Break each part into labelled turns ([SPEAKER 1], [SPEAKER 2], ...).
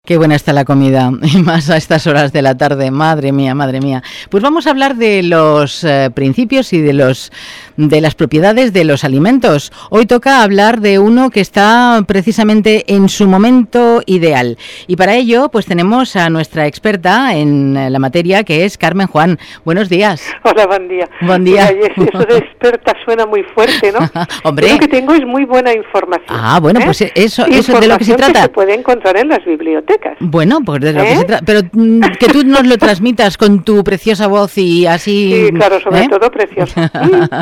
[SPEAKER 1] Qué buena está la comida, y más a estas horas de la tarde, madre mía, madre mía. Pues vamos a hablar de los principios y de las propiedades de los alimentos. Hoy toca hablar de uno que está precisamente en su momento ideal. Y para ello, pues tenemos a nuestra experta en la materia, que es Carmen Juan. Buenos días.
[SPEAKER 2] Hola, buen día.
[SPEAKER 1] Buen día.
[SPEAKER 2] Mira, eso de experta suena muy fuerte, ¿no?
[SPEAKER 1] Hombre.
[SPEAKER 2] Yo lo que tengo es muy buena información.
[SPEAKER 1] Ah, bueno, pues eso de lo que se trata.
[SPEAKER 2] Que se puede encontrar en las bibliotecas.
[SPEAKER 1] Bueno, pues de lo que se trata. Pero que tú nos lo transmitas con tu preciosa voz y así.
[SPEAKER 2] Sí, claro, sobre todo preciosa.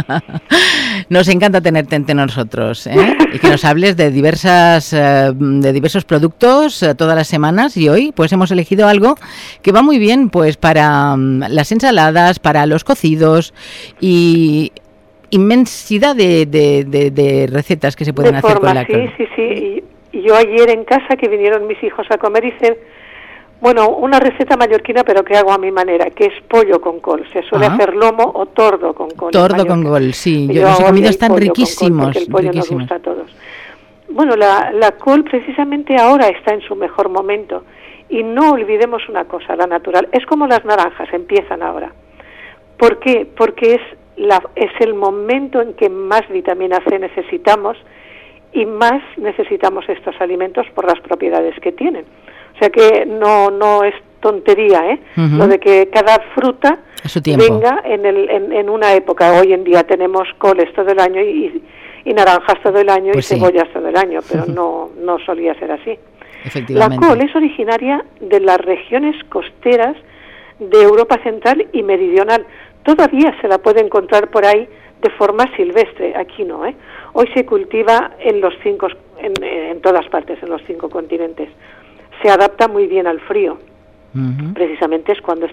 [SPEAKER 1] Nos encanta tenerte entre nosotros, y que nos hables de diversos productos todas las semanas, y hoy pues hemos elegido algo que va muy bien pues para las ensaladas, para los cocidos y inmensidad de recetas que se pueden hacer con la col.
[SPEAKER 2] Sí. Y yo ayer en casa, que vinieron mis hijos a comer, hice una receta mallorquina, pero que hago a mi manera, que es pollo con col. Se suele hacer lomo o tordo con col.
[SPEAKER 1] Tordo con col, sí. Yo los he comido, están riquísimos.
[SPEAKER 2] El pollo nos gusta a todos. Bueno, la col precisamente ahora está en su mejor momento. Y no olvidemos una cosa, la natural. Es como las naranjas, empiezan ahora. ¿Por qué? Porque es el momento en que más vitamina C necesitamos y más necesitamos estos alimentos por las propiedades que tienen. O sea que no es tontería, lo de que cada fruta venga en una época. Hoy en día tenemos coles todo el año y naranjas todo el año, pues y cebollas todo el año, pero no solía ser así. La col es originaria de las regiones costeras de Europa Central y Meridional. Todavía se la puede encontrar por ahí de forma silvestre, aquí no, Hoy se cultiva en todas partes, en los 5 continentes. Se adapta muy bien al frío. Precisamente es cuando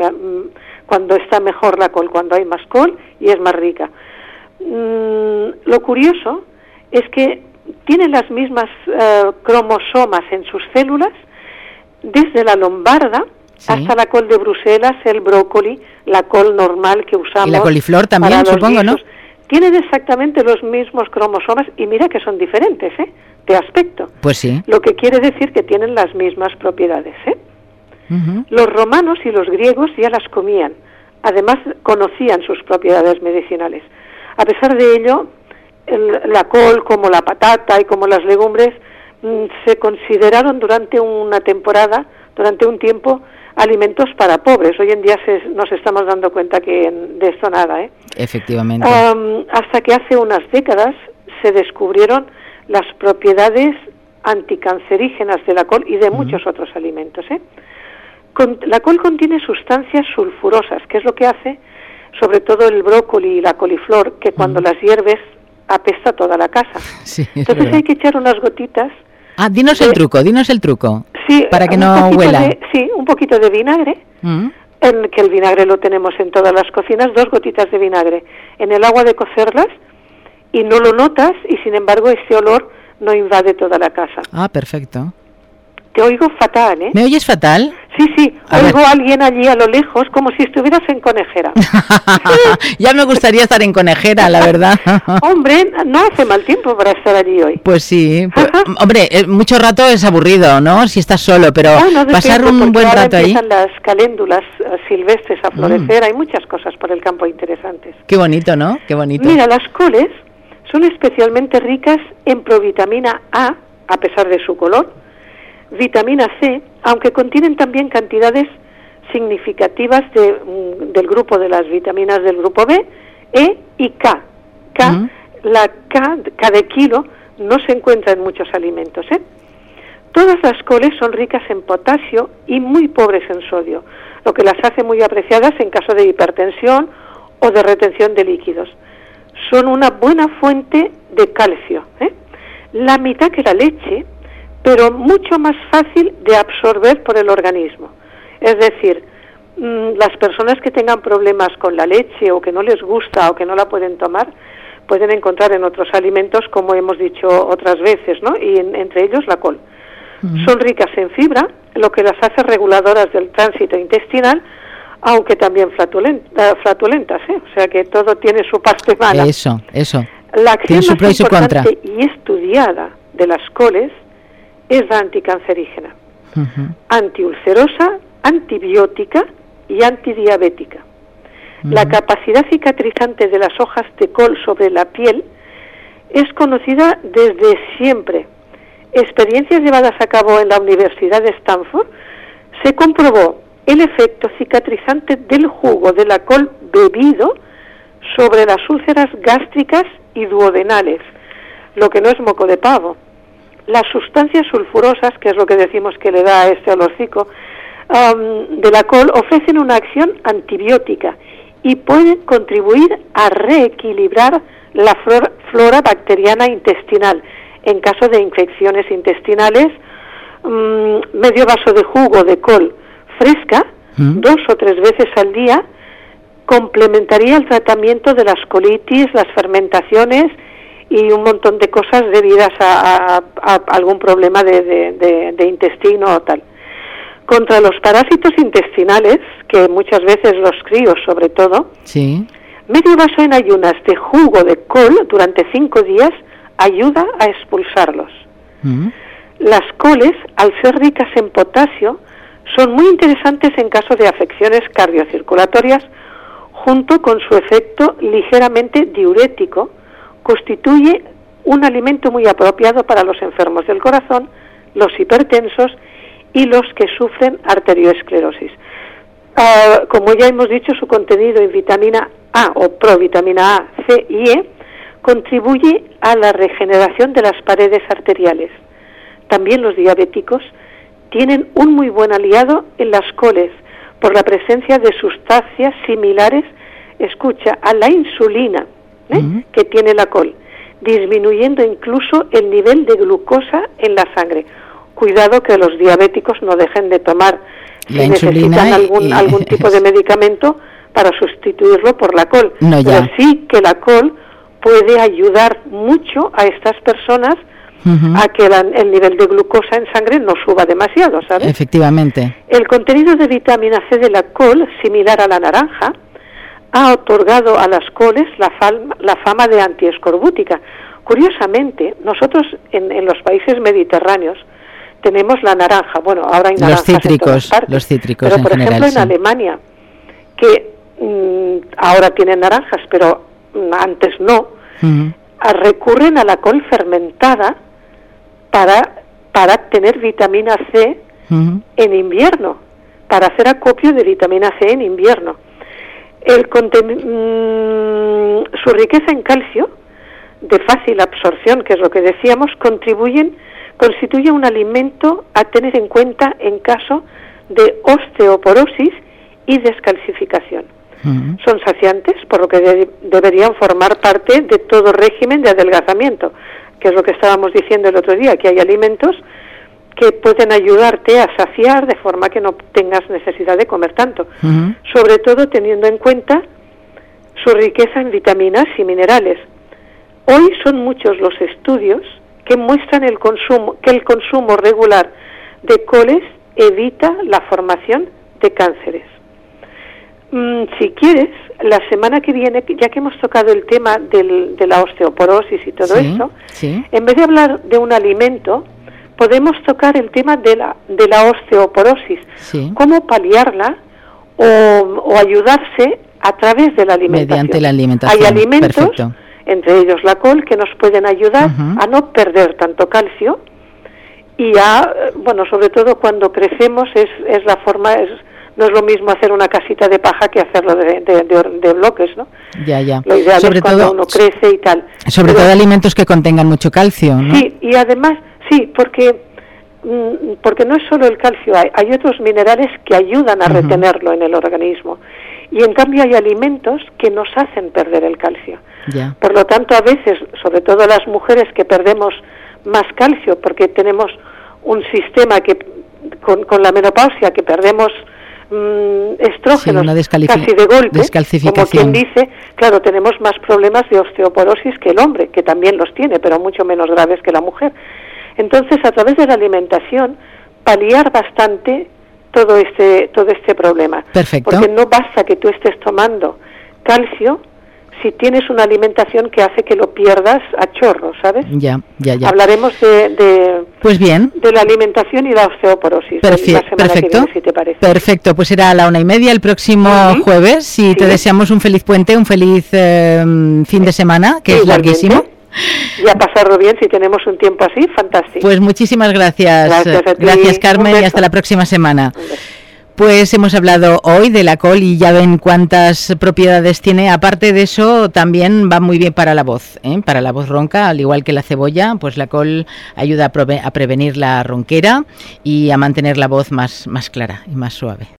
[SPEAKER 2] está mejor la col, cuando hay más col y es más rica. Lo curioso es que tiene las mismas cromosomas en sus células, desde la lombarda hasta la col de Bruselas, el brócoli, la col normal que usamos.
[SPEAKER 1] Y la coliflor también, supongo, ¿no?
[SPEAKER 2] Tienen exactamente los mismos cromosomas y mira que son diferentes, de aspecto.
[SPEAKER 1] Pues sí.
[SPEAKER 2] Lo que quiere decir que tienen las mismas propiedades, Los romanos y los griegos ya las comían. Además, conocían sus propiedades medicinales. A pesar de ello, la col, como la patata y como las legumbres, se consideraron durante un tiempo, alimentos para pobres. Hoy en día nos estamos dando cuenta que de esto nada,
[SPEAKER 1] Efectivamente.
[SPEAKER 2] Hasta que hace unas décadas se descubrieron las propiedades anticancerígenas de la col y de muchos otros alimentos, La col contiene sustancias sulfurosas, que es lo que hace, sobre todo el brócoli y la coliflor, que cuando las hierves apesta toda la casa.
[SPEAKER 1] Sí,
[SPEAKER 2] entonces hay que echar unas gotitas.
[SPEAKER 1] Dinos el truco.
[SPEAKER 2] Sí,
[SPEAKER 1] para que no huela.
[SPEAKER 2] Un poquito de vinagre, que el vinagre lo tenemos en todas las cocinas, 2 gotitas de vinagre en el agua de cocerlas, y no lo notas, y sin embargo ese olor no invade toda la casa.
[SPEAKER 1] Perfecto.
[SPEAKER 2] Te oigo fatal,
[SPEAKER 1] ¿Me oyes fatal?
[SPEAKER 2] Sí, oigo a alguien allí a lo lejos, como si estuvieras en Conejera.
[SPEAKER 1] Ya me gustaría estar en Conejera, la verdad.
[SPEAKER 2] Hombre, no hace mal tiempo para estar allí hoy.
[SPEAKER 1] Pues sí. Hombre, mucho rato es aburrido, ¿no? Si estás solo, pero pasar un buen rato ahí.
[SPEAKER 2] Empiezan las caléndulas silvestres a florecer, hay muchas cosas por el campo interesantes.
[SPEAKER 1] Qué bonito, ¿no? Qué bonito.
[SPEAKER 2] Mira, las coles son especialmente ricas en provitamina A pesar de su color, vitamina C, aunque contienen también cantidades significativas del grupo de las vitaminas del grupo B, E y K. La K de kilo no se encuentra en muchos alimentos. Todas las coles son ricas en potasio y muy pobres en sodio, lo que las hace muy apreciadas en caso de hipertensión o de retención de líquidos. Son una buena fuente de calcio, la mitad que la leche, pero mucho más fácil de absorber por el organismo. Es decir, las personas que tengan problemas con la leche o que no les gusta o que no la pueden tomar, pueden encontrar en otros alimentos, como hemos dicho otras veces, ¿no? Y entre ellos la col. Son ricas en fibra, lo que las hace reguladoras del tránsito intestinal, aunque también flatulentas, O sea que todo tiene su parte mala.
[SPEAKER 1] Eso.
[SPEAKER 2] La acción más importante y estudiada de las coles es la anticancerígena. antiulcerosa, antibiótica y antidiabética. La capacidad cicatrizante de las hojas de col sobre la piel es conocida desde siempre. Experiencias llevadas a cabo en la Universidad de Stanford se comprobó el efecto cicatrizante del jugo de la col bebido sobre las úlceras gástricas y duodenales, lo que no es moco de pavo. Las sustancias sulfurosas, que es lo que decimos que le da a este olorcico, de la col, ofrecen una acción antibiótica y pueden contribuir a reequilibrar la flora bacteriana intestinal. En caso de infecciones intestinales, medio vaso de jugo de col fresca, 2 o 3 veces al día, complementaría el tratamiento de las colitis, las fermentaciones y un montón de cosas debidas a algún problema de intestino o tal. Contra los parásitos intestinales, que muchas veces los críos sobre todo, medio vaso en ayunas de jugo de col durante 5 días ayuda a expulsarlos. Las coles, al ser ricas en potasio, son muy interesantes en caso de afecciones cardiocirculatorias, junto con su efecto ligeramente diurético, constituye un alimento muy apropiado para los enfermos del corazón, los hipertensos y los que sufren arteriosclerosis. Como ya hemos dicho, su contenido en vitamina A o provitamina A, C y E contribuye a la regeneración de las paredes arteriales. También los diabéticos tienen un muy buen aliado en las coles por la presencia de sustancias similares, escucha, a la insulina que tiene la col, disminuyendo incluso el nivel de glucosa en la sangre. Cuidado que los diabéticos no dejen de tomar, si necesitan algún tipo de medicamento para sustituirlo por la col.
[SPEAKER 1] No,
[SPEAKER 2] pero sí que la col puede ayudar mucho a estas personas a que el nivel de glucosa en sangre no suba demasiado, ¿sabes?
[SPEAKER 1] Efectivamente.
[SPEAKER 2] El contenido de vitamina C de la col, similar a la naranja, ha otorgado a las coles la fama de antiescorbútica. Curiosamente, nosotros en los países mediterráneos tenemos la naranja. Bueno, ahora hay naranjas en todas partes.
[SPEAKER 1] Los cítricos
[SPEAKER 2] pero,
[SPEAKER 1] en
[SPEAKER 2] por
[SPEAKER 1] general,
[SPEAKER 2] ejemplo, en Alemania, que ahora tienen naranjas, pero antes no, recurren a la col fermentada para tener vitamina C en invierno, para hacer acopio de vitamina C en invierno. Su riqueza en calcio, de fácil absorción, que es lo que decíamos, constituye un alimento a tener en cuenta en caso de osteoporosis y descalcificación. Son saciantes, por lo que deberían formar parte de todo régimen de adelgazamiento, que es lo que estábamos diciendo el otro día, que hay alimentos que pueden ayudarte a saciar de forma que no tengas necesidad de comer tanto, sobre todo teniendo en cuenta su riqueza en vitaminas y minerales. Hoy son muchos los estudios que muestran que el consumo regular de coles evita la formación de cánceres. Si quieres, la semana que viene, ya que hemos tocado el tema de la osteoporosis y todo esto, en vez de hablar de un alimento, podemos tocar el tema de la osteoporosis, cómo paliarla o ayudarse a través de la alimentación.
[SPEAKER 1] Mediante la alimentación.
[SPEAKER 2] Hay alimentos, entre ellos la col, que nos pueden ayudar a no perder tanto calcio y sobre todo cuando crecemos es la forma... No es lo mismo hacer una casita de paja que hacerlo de bloques, ¿no?
[SPEAKER 1] Ya.
[SPEAKER 2] Lo ideal
[SPEAKER 1] sobre
[SPEAKER 2] es cuando
[SPEAKER 1] todo,
[SPEAKER 2] uno crece y tal.
[SPEAKER 1] Sobre todo alimentos que contengan mucho calcio, ¿no?
[SPEAKER 2] Sí, y además, porque no es solo el calcio, hay otros minerales que ayudan a retenerlo en el organismo. Y en cambio hay alimentos que nos hacen perder el calcio.
[SPEAKER 1] Ya.
[SPEAKER 2] Por lo tanto, a veces, sobre todo las mujeres que perdemos más calcio, porque tenemos un sistema que con la menopausia que perdemos estrógenos casi de golpe, como quien dice, claro, tenemos más problemas de osteoporosis que el hombre, que también los tiene, pero mucho menos graves que la mujer. Entonces, a través de la alimentación, paliar bastante todo este problema.
[SPEAKER 1] Perfecto.
[SPEAKER 2] Porque no basta que tú estés tomando calcio si tienes una alimentación que hace que lo pierdas a chorro, ¿sabes?
[SPEAKER 1] Ya.
[SPEAKER 2] Hablaremos de
[SPEAKER 1] Pues bien.
[SPEAKER 2] De la alimentación y la osteoporosis. La semana
[SPEAKER 1] Perfecto.
[SPEAKER 2] Que viene, si te parece.
[SPEAKER 1] Perfecto, pues será a la 1:30 el próximo jueves. Y te deseamos un feliz puente, un feliz fin de semana, que es larguísimo.
[SPEAKER 2] Y a pasarlo bien, si tenemos un tiempo así, fantástico.
[SPEAKER 1] Pues muchísimas gracias. Gracias, Carmen, y hasta la próxima semana. Pues hemos hablado hoy de la col y ya ven cuántas propiedades tiene. Aparte de eso, también va muy bien para la voz, para la voz ronca, al igual que la cebolla, pues la col ayuda a prevenir la ronquera y a mantener la voz más clara y más suave.